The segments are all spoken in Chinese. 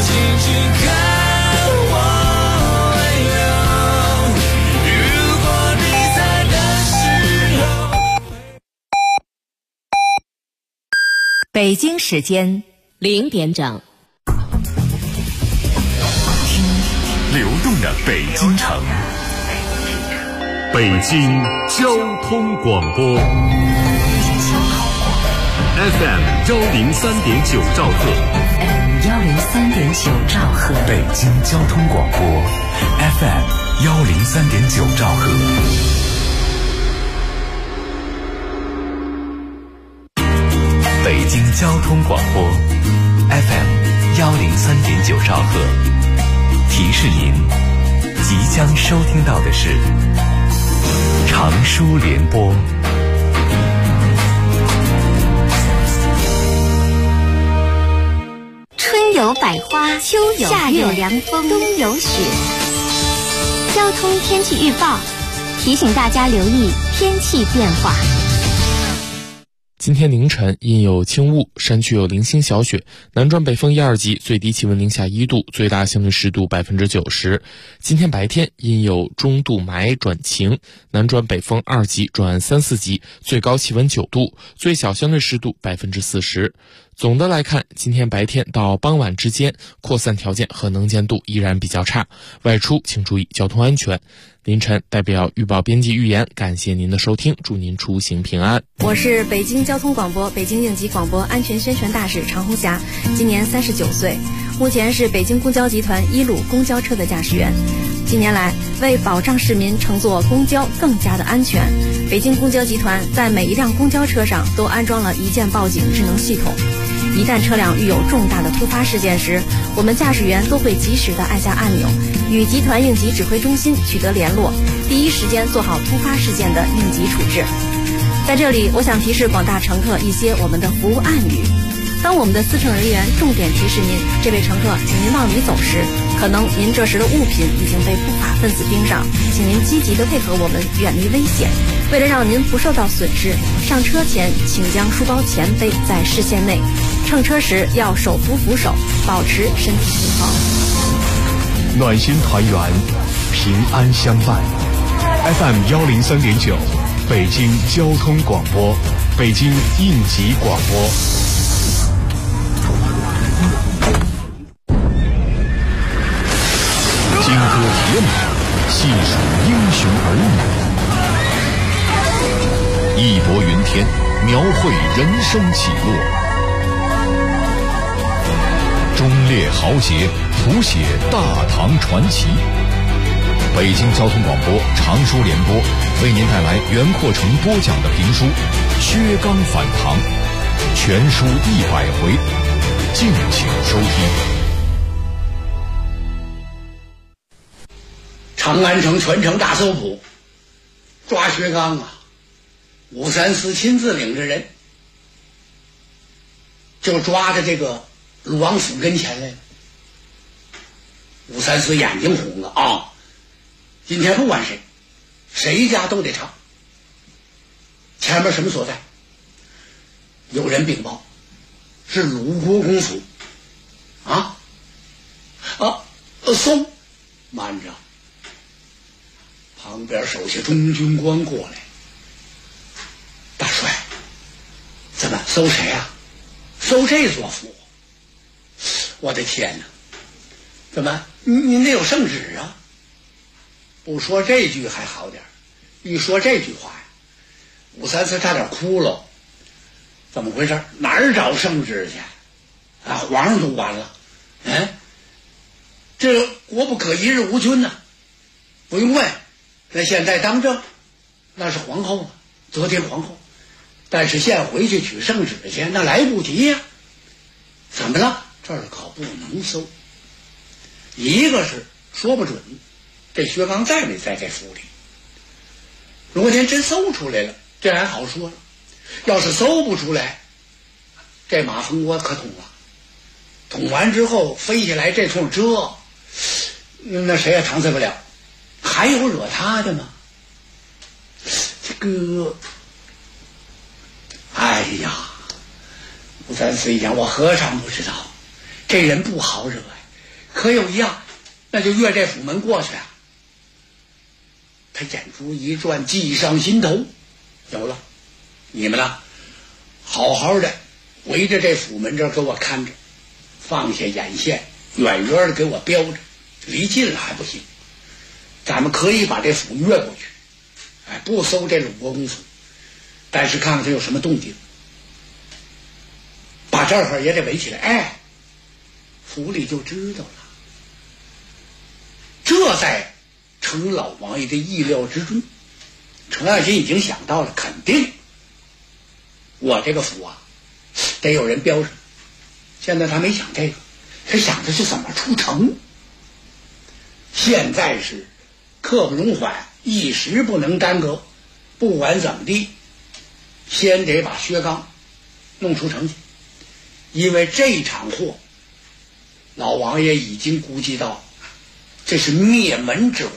轻轻看我泪流。如果你在的时候。 北京时间0点整。 流动的北京城，北京交通广播 FM 103.9兆赫， 103.9兆赫， 北京交通广播 FM 103.9兆赫。北京交通广播 FM 103.9兆赫。提示您，即将收听到的是长舒联播。 春有百花，秋有夏有凉风，冬有雪。交通天气预报提醒大家留意天气变化。 今天凌晨阴有轻雾，山区有零星小雪，南转北风1、2级，最低气温零下1度，最大相对湿度90%。今天白天阴有中度霾转晴，南转北风2级转3、4级，最高气温9度，最小相对湿度40%。总的来看，今天白天到傍晚之间，扩散条件和能见度依然比较差，外出请注意交通安全。凌晨代表预报编辑预言，感谢您的收听，祝您出行平安。 我是北京交通广播北京应急广播安全宣传大使常红霞，今年39岁，目前是北京公交集团1路公交车的驾驶员。近年来，为保障市民乘坐公交更加的安全，北京公交集团在每一辆公交车上都安装了一键报警智能系统。一旦车辆遇有重大的突发事件时，我们驾驶员都会及时的按下按钮，与集团应急指挥中心取得联络，第一时间做好突发事件的应急处置。在这里，我想提示广大乘客一些我们的服务暗语。当我们的司乘人员重点提示您，这位乘客，请您往里走时，可能您这时的物品已经被不法分子盯上，请您积极的配合我们，远离危险。为了让您不受到损失，上车前请将书包前背在视线内，乘车时要手扶扶手，保持身体平衡。 暖心团圆，平安相伴。FM 103.9，北京交通广播，北京应急广播。金戈铁马，细数英雄儿女，义薄云天，描绘人生起落，忠烈豪杰，谱写大唐传奇。北京交通广播长舒联播为您带来袁阔成播讲的评书《薛刚反唐》，全书100回，敬请收听。 长安城全城大搜捕，抓薛刚啊！武三思亲自领着人，就抓着这个鲁王府跟前来了。武三思眼睛红了啊！今天不管谁，谁家都得查。前面什么所在？有人禀报，是鲁国公府。搜，慢着。旁边手下中军官过来，大帅，怎么搜谁啊？搜这座府？我的天哪！怎么您得有圣旨啊？不说这句还好点，一说这句话呀，武三思差点哭了。怎么回事？哪儿找圣旨去？啊，皇上都完了。这国不可一日无君呐。不用问，那现在当政那是皇后了，则天皇后。但是现回去取圣旨去，那来不及呀。怎么了？这儿可不能搜。一个是说不准这薛刚在没在这府里。如果您真搜出来了，这还好说了。要是搜不出来，这马蜂窝可捅了。捅完之后飞下来这通蛰，那谁也搪塞不了。还有惹他的吗？这个，哎呀，武三思一想，我何尝不知道，这人不好惹， 可有一样，那就越这府门过去啊。他眼珠一转，计上心头，有了，你们呢，好好的围着这府门这儿给我看着，放下眼线，远远的给我标着，离近了还不行。咱们可以把这府越过去，哎，不搜这鲁国公府，但是看看他有什么动静，把这儿也得围起来，哎，府里就知道了。这在程老王爷的意料之中，程爱新已经想到了，肯定我这个府啊得有人标上。现在他没想这个，他想的是怎么出城。现在是刻不容缓，一时不能耽搁，不管怎么地，先得把薛刚弄出城去。因为这场祸，老王爷已经估计到这是灭门之祸。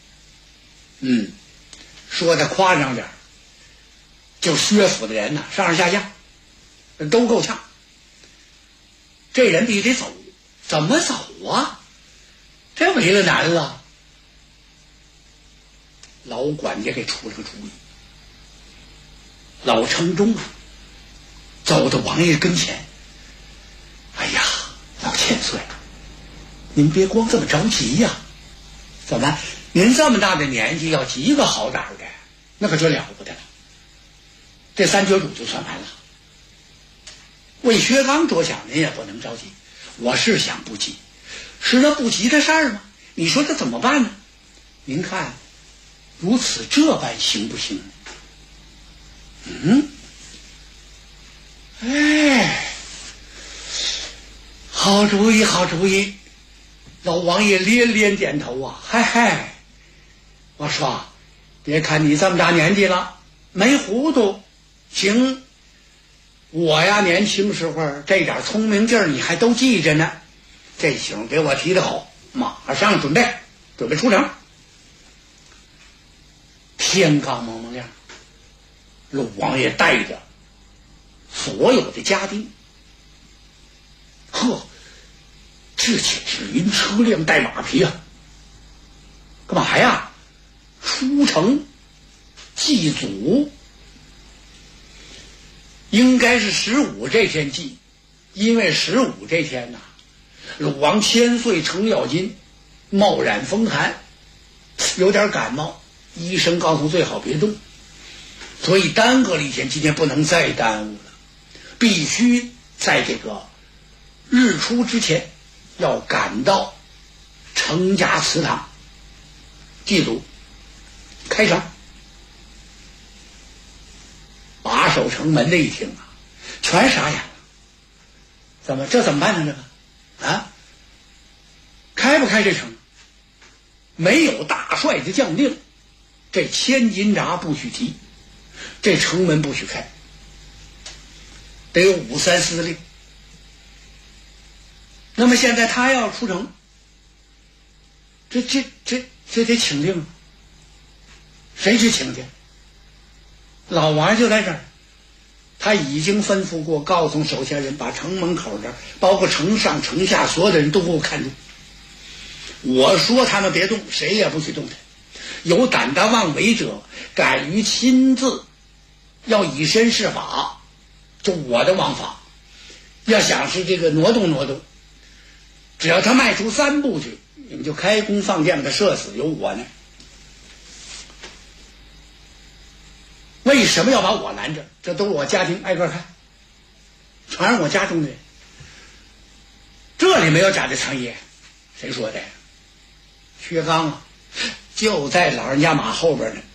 说的夸张点，就薛府的人呢，上上下下都够呛。这人必须得走，怎么走啊？这为了难了。老管家给出了个主意。老程中啊，走到王爷跟前，哎呀，老千岁，您别光这么着急呀。怎么，您这么大的年纪要急个好歹的，那可就了不得了。这三绝主就算完了。为薛刚着想，您也不能着急。我是想不急，是那不急的事儿吗？你说这怎么办呢？您看，如此这般行不行？哎，好主意，好主意。老王爷连连点头啊，嗨，我说，别看你这么大年纪了，没糊涂，行。我呀，年轻时候这点聪明劲儿你还都记着呢。这醒给我提得好，马上准备出城。天刚蒙蒙亮，鲁王爷带着所有的家丁，这且是云车辆带马匹啊，干嘛呀？出城祭祖。应该是15这天祭，因为15这天呐，鲁王千岁程咬金冒染风寒，有点感冒，医生告诉最好别动，所以耽搁了一天，今天不能再耽误了，必须在这个日出之前要赶到程家祠堂祭祖开城。把守城门的一听啊，全傻眼了。怎么办呢？这个啊，开不开这城？没有大帅的将令，这千斤闸不许提，这城门不许开，得有5、3司令。那么现在他要出城，这得请令，谁去请去？老王就在这儿，他已经吩咐过，告诉手下人把城门口这儿，包括城上城下所有的人都给我看住。我说他们别动，谁也不许动他。有胆大妄为者，敢于亲自要以身试法，就我的王法，要想是这个挪动，只要他迈出3步去，你们就开弓放箭把他射死，有我呢。为什么要把我拦着？这都是我家庭，挨个看，全是我家中的人。这里没有假的长爷，谁说的？薛刚啊，就在老人家马后边呢，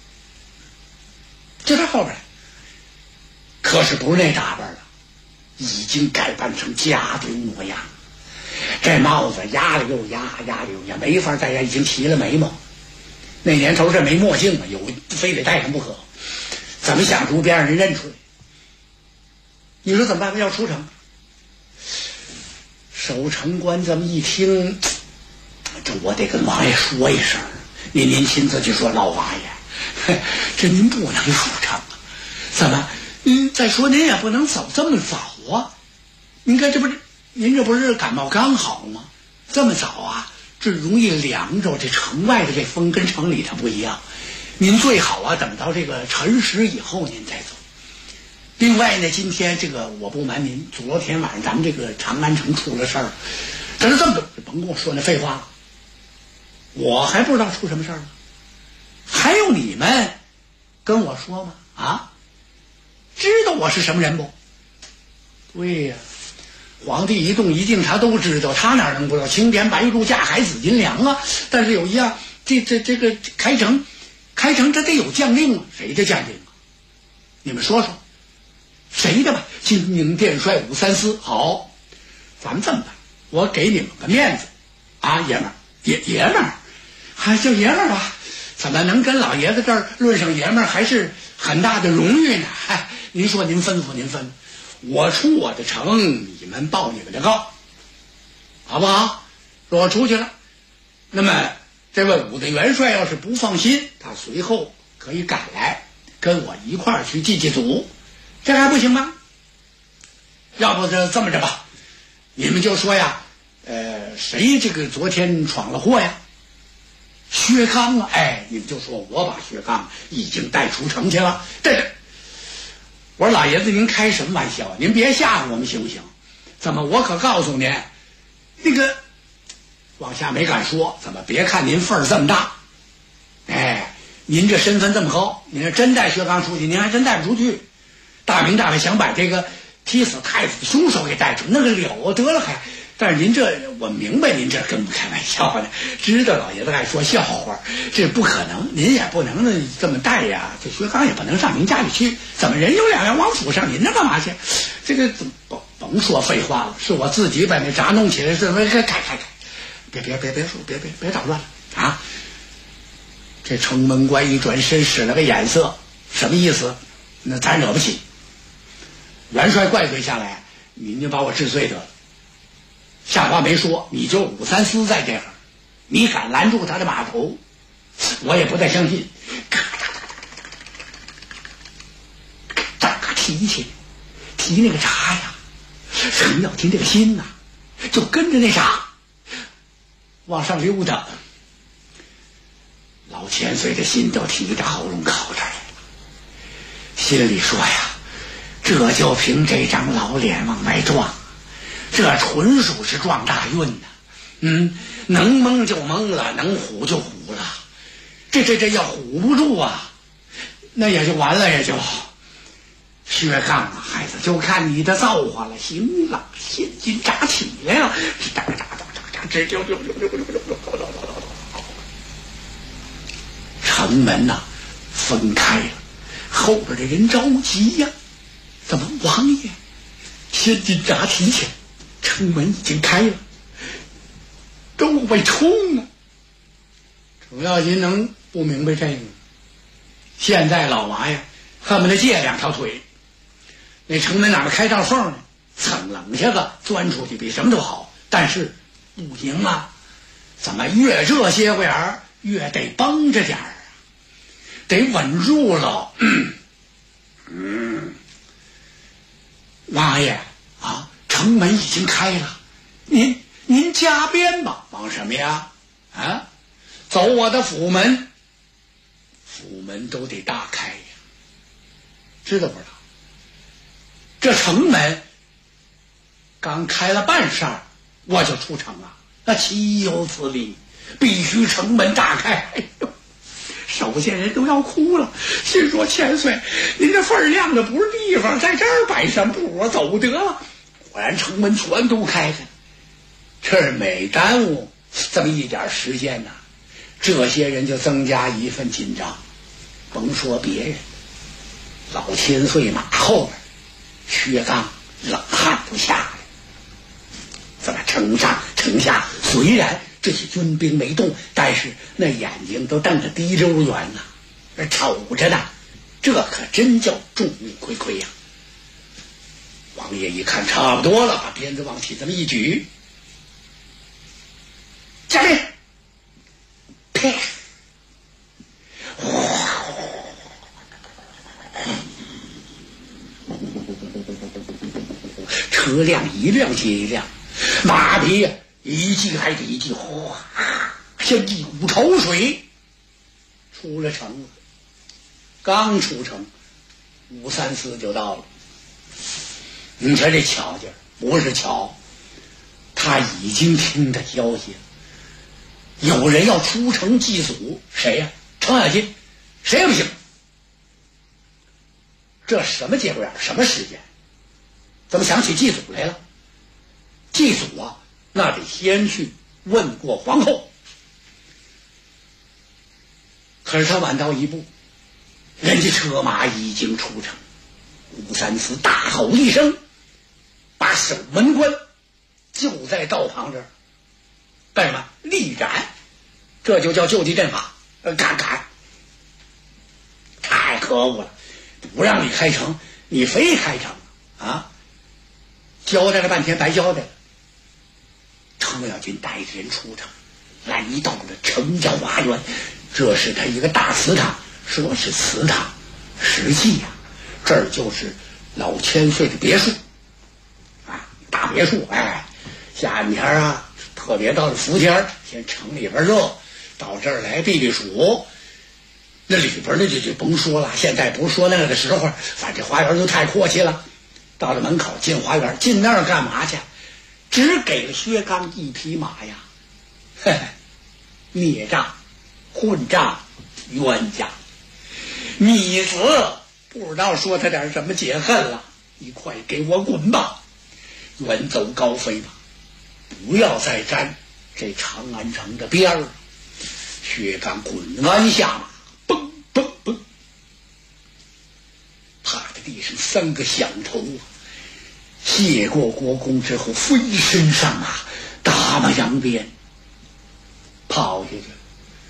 就在后边。可是不是那打扮了，已经改扮成家丁模样。这帽子压了又压，没法再压，已经齐了眉毛。那年头这没墨镜啊，有非得戴上不可。怎么想出别让人认出来？你说怎么办？要出城，守城官这么一听，这我得跟王爷说一声，您亲自去说，老王爷，这您不能出城啊！怎么？再说您也不能走这么早啊！您看您这不是感冒刚好吗？ 这么早啊，这容易凉着。这城外的这风跟城里它不一样，您最好啊等到这个辰时以后您再走。另外呢，今天这个我不瞒您，昨天晚上咱们这个长安城出了事儿，这是这么多，甭跟我说那废话了，我还不知道出什么事儿呢，还有你们跟我说吗？啊，知道我是什么人不？对呀，皇帝一动一静他都知道，他哪能不知道？青天白日架海紫金梁啊！但是有一样，这个开城这得有将令啊，谁的将令啊？你们说说，谁的吧？金陵殿帅武三思。好，咱们这么办，我给你们个面子啊，爷们儿，爷们儿，还叫爷们儿吧？怎么能跟老爷子这儿论上爷们儿，还是很大的荣誉呢？哎，您说您吩咐，我出我的城，你们报你们的告，好不好？说我出去了，那么这位武的元帅要是不放心，他随后可以赶来跟我一块儿去祭祖，这还不行吗？要不这么着吧，你们就说呀，谁这个昨天闯了祸呀？薛刚啊，哎，你们就说我把薛刚已经带出城去了。对，我说老爷子您开什么玩笑？您别吓唬我们行不行？怎么我可告诉您，那个往下没敢说，怎么别看您份儿这么大，哎，您这身份这么高，您要真带薛刚出去，您还真带不出去。大明大白想把这个踢死太子的凶手给带出，那个了得了还。但是您这，我明白您这跟不开玩笑呢，知道老爷子爱说笑话，这不可能，您也不能这么带呀。这薛刚也不能上您家里去，怎么人有两样王府上您那干嘛去？这个甭说废话了，是我自己把那闸弄起来，是开，别说，别捣乱了啊！这城门官一转身使了个眼色，什么意思？那咱惹不起。元帅怪罪下来，您就把我治罪得了。下话没说，你就武三思在这儿，你敢拦住他的马头，我也不太相信。咔提那个闸呀，程咬金这个心呐，就跟着那闸往上溜达。老千岁的心都提着喉咙口这儿来了，心里说呀，这就凭这张老脸往外撞，这纯属是撞大运呢。能蒙就蒙了，能唬就唬了，这要唬不住啊，那也就完了，也就。薛刚啊，孩子，就看你的造化了。行了，现金闸起来了，这就城门呐分开了，后边的人着急呀，怎么王爷先进闸提前，城门已经开了，都往外冲啊！程咬金能不明白这个？现在老王爷恨不得借两条腿，那城门哪么开道缝呢？蹭冷下子钻出去比什么都好，但是不行啊！怎么越这些个人越得绷着点儿啊，得稳住了。王爷啊，城门已经开了，您加鞭吧。忙什么呀？啊，走我的府门，府门都得大开呀，知道不知道？这城门刚开了半扇，我就出城了，那岂有此理？必须城门大开。哎呦，手下人都要哭了，心说千岁，您这份量的不是地方，在这儿摆什么谱啊？走得了。果然城门全都开开，这儿每耽误这么一点时间呢，这些人就增加一份紧张。甭说别人，老千岁马后边薛刚冷汗都下来。怎么城上城下虽然这些军兵没动，但是那眼睛都瞪着滴溜圆呐，瞅着呢，这可真叫众目睽睽呀。王爷一看差不多了，把鞭子往起这么一举，下令，啪，车辆一辆接一辆，马匹一记挨着一记，哗，像一股潮水出了城了。刚出城，534就到了。你瞧这巧劲儿，不是巧，他已经听到消息了，有人要出城祭祖。谁呀？程咬金，谁也不行。这什么节骨眼，什么时间？怎么想起祭祖来了？祭祖啊，那得先去问过皇后。可是他晚到一步，人家车马已经出城。534大吼一声，把守门官就在道旁这儿干什么？力斩，这就叫就地正法。砍，太可恶了！不让你开城，你非开城啊！交代了半天，白交代了。程咬金带着人出城，来到了城郊花园，这是他一个大祠堂。说是祠堂，实际呀，这儿就是老千岁的别墅啊，大别墅。夏天啊，特别到了伏天，先城里边热，到这儿来避避暑。那里边呢就甭说了，现在不是说那个时候，反正花园都太阔气了。到了门口进花园，进那儿干嘛去？只给了薛刚一匹马呀，孽障、混账、冤家，你死不知道说他点什么解恨了，你快给我滚吧，远走高飞吧，不要再沾这长安城的边儿。薛刚滚鞍下马，嘣嘣嘣，趴在地上3个响头啊！谢过国公之后，飞身上马，打马扬鞭，跑下去了。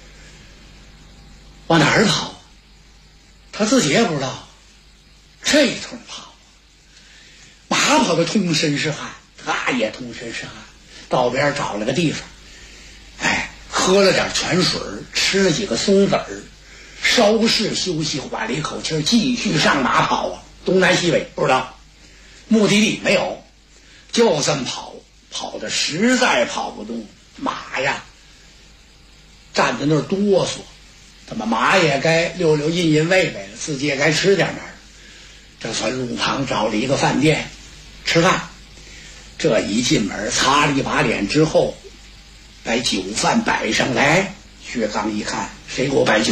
往哪儿跑？他自己也不知道。这通跑，马跑的通身是汗，他也通身是汗。道边找了个地方，喝了点泉水，吃了几个松子儿，稍事休息，缓了一口气，继续上马跑啊，东南西北不知道，目的地没有，就这么跑，跑的实在跑不动，马呀站在那儿哆嗦，他妈马也该溜溜印印喂喂了，自己也该吃点儿。这算路旁找了一个饭店吃饭，这一进门擦了一把脸之后，把酒饭摆上来。薛刚一看，谁给我摆酒？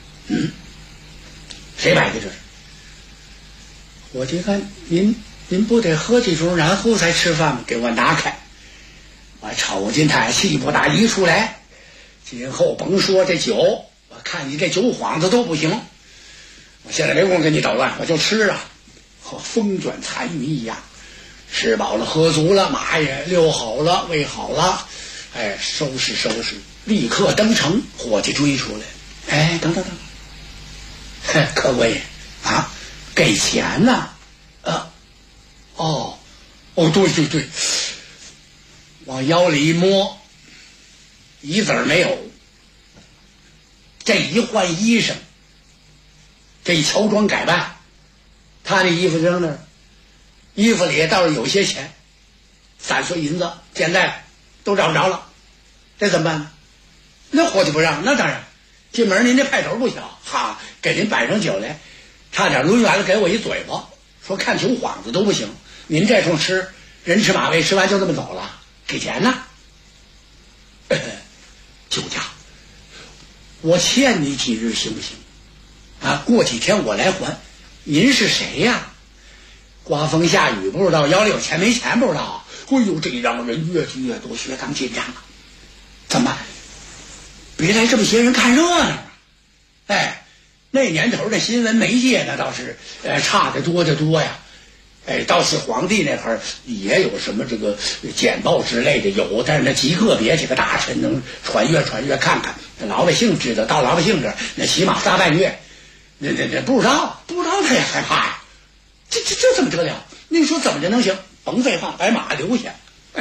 谁摆的这是？我这看您不得喝几盅然后才吃饭吗？给我拿开！我瞅见他气不打一处来，今后甭说这酒，我看你这酒幌子都不行。我现在没工夫跟你捣乱，我就吃啊，和风卷残云一样。吃饱了喝足了，马也遛好了喂好了，收拾收拾，立刻登城。伙计追出来，等，客官爷啊，给钱呢？对，往腰里一摸，一子儿没有。这一换衣裳，这一乔装改扮，他那衣服扔那儿，衣服里倒是有些钱，3碎银子，现在都找不着了，这怎么办呢？那伙计不让，那当然，进门您这派头不小，给您摆上酒来，差点抡圆了给我一嘴巴，说看酒幌子都不行，您这通吃人吃马喂，吃完就这么走了，给钱呢？酒家，我欠你几日行不行？过几天我来还。您是谁呀？刮风下雨不知道，腰里有钱没钱不知道。这让人越聚越多，薛刚紧张了。怎么？别来这么些人看热闹啊！那年头的新闻媒介呢，倒是差得多得多呀。倒是皇帝那会儿也有什么这个简报之类的有，但是那极个别几个大臣能传阅看看，老百姓知道，到老百姓这儿那起码3半月，那不知道他也害怕呀。这怎么得了？你说怎么着能行？甭废话，把马留下。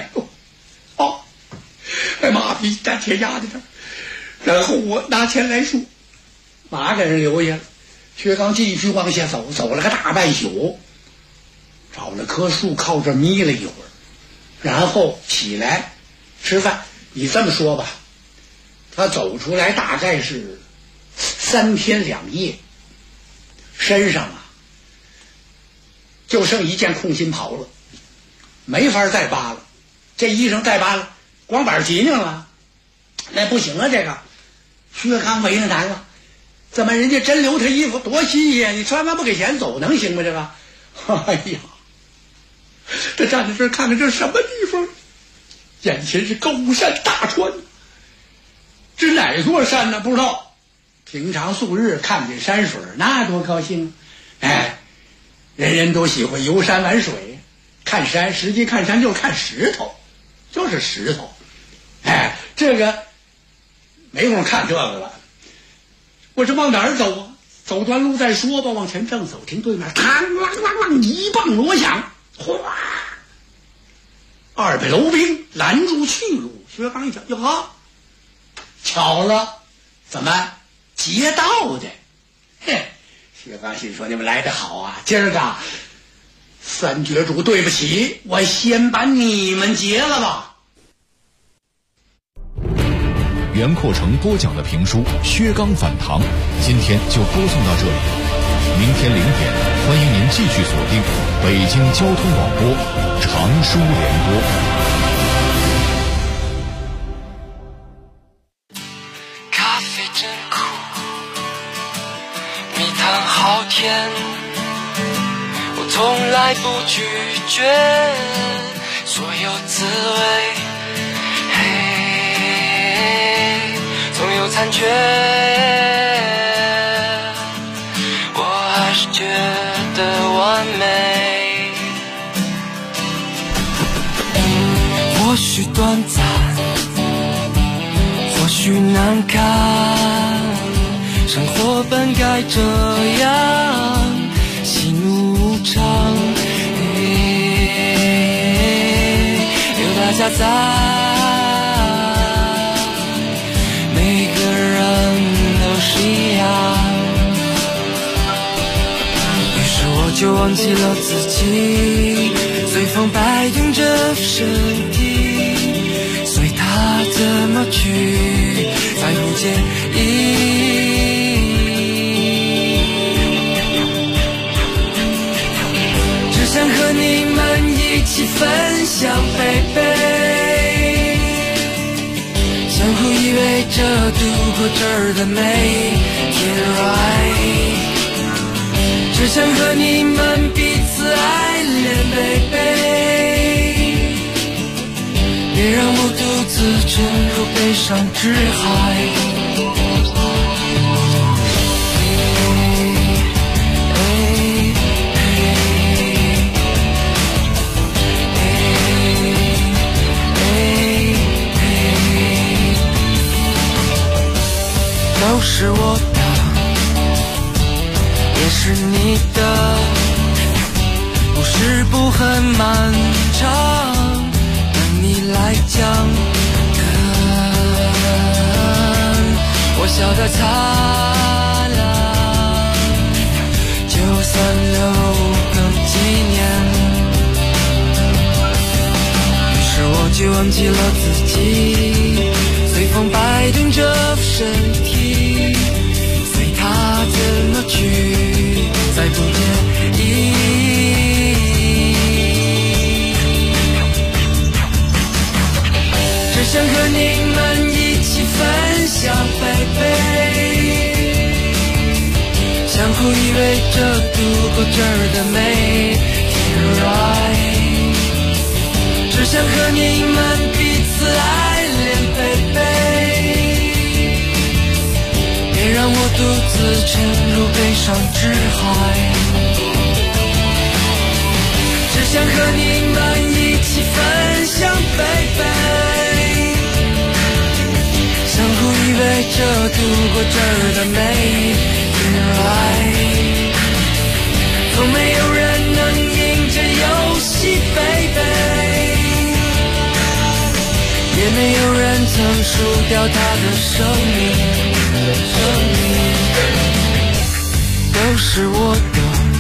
马匹站铁压在这儿，然后我拿钱来赎，马给人留下了。薛刚继续往下走，走了个大半宿，找了棵树靠这眯了一会儿，然后起来吃饭。你这么说吧，他走出来大概是3天2夜，身上啊就剩一件空心袍了，没法再扒了。这衣裳再扒了，光板脊梁了，那不行啊！这个薛刚为难了，怎么人家真留他衣服多新鲜，你穿完不给钱走能行吗？这个，哎呀，这站在这儿看看这是什么地方？眼前是高山大川，这哪座山呢？不知道。平常素日看见山水那多高兴，哎，人人都喜欢游山玩水，看山，实际看山就是看石头，就是石头。哎，这个没工夫看这个了。我这往哪儿走啊？走段路再说吧。往前正走，听对面嘡啷啷啷一棒锣响，哗，200楼兵拦住去路。薛刚一瞧，哟呵，巧了，怎么劫道的？嘿，薛刚心说：你们来得好啊！今儿个三绝主，对不起，我先把你们劫了吧。 袁阔成播讲的评书《薛刚反唐》，今天就播送到这里。明天0点，欢迎您继续锁定北京交通广播长书联播。 咖啡真苦，蜜糖好甜，我从来不拒绝所有滋味。总有残缺，我还是觉得完美。或许短暂，或许难堪，生活本该这样，喜怒无常，有大家在。就忘记了自己，随风摆动着身体，随它怎么去，再不介意。只想和你们一起分享baby，相互依偎着度过这儿的每天 right。只想和你们彼此爱恋 baby， 别让我独自沉入悲伤之海。都是我的，也是你的，故事不很漫长，等你来讲。我笑得灿烂，就算留更几年。于是我就忘记了自己，随风摆动着身体，随它怎么去，再不介意。只想和你们一起分享baby，相互依偎着度过这儿的每天 right。只想和你们彼此爱恋baby，别让我独自沉入悲伤之海。只想和你们一起分享baby，相互依偎着度过这儿的每天 right。从没有人能赢这游戏baby，也没有人曾输掉他的生命。都是我的，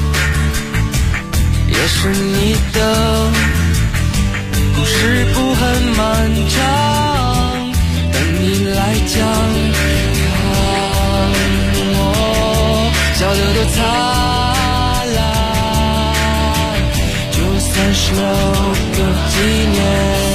也是你的，故事不很漫长。 灿烂，就算是留个纪念。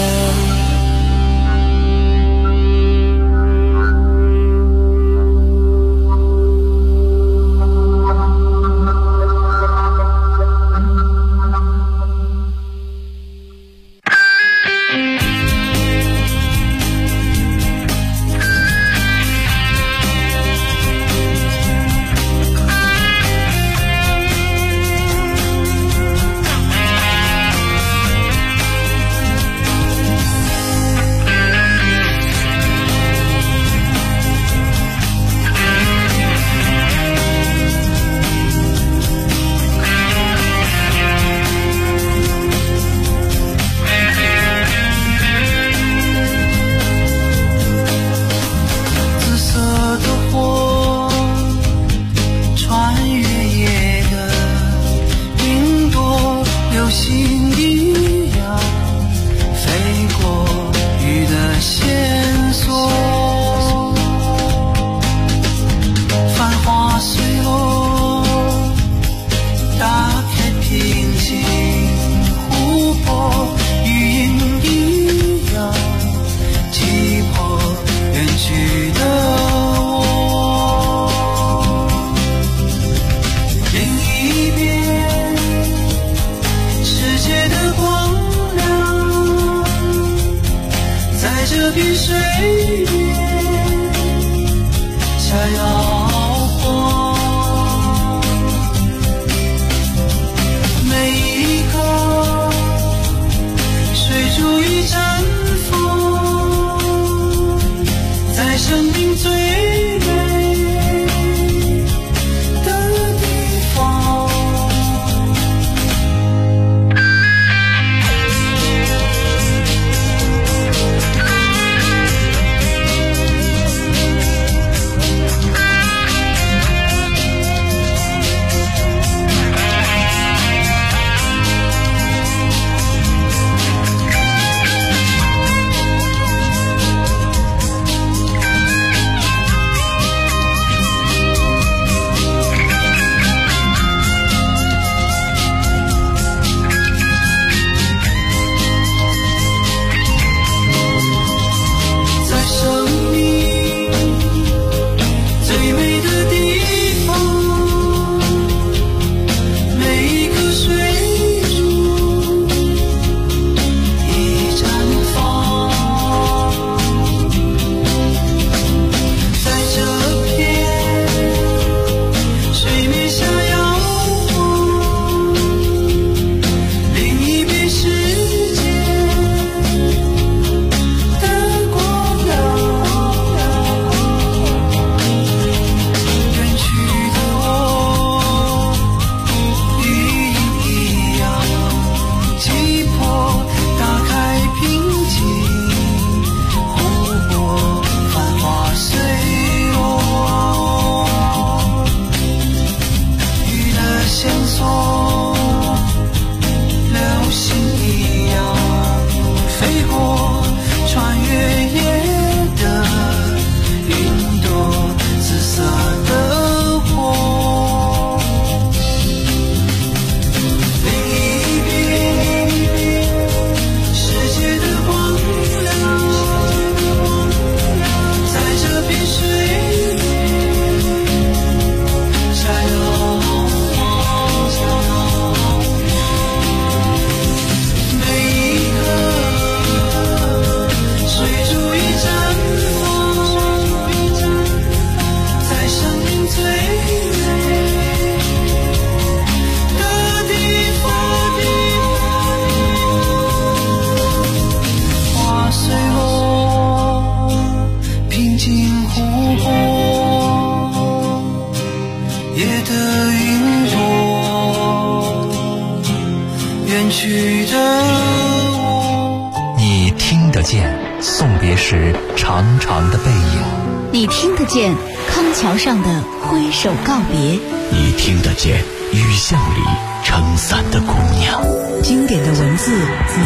你听得见送别时长长的背影， 你听得见康桥上的挥手告别， 你听得见雨巷里撑伞的姑娘。 经典的文字，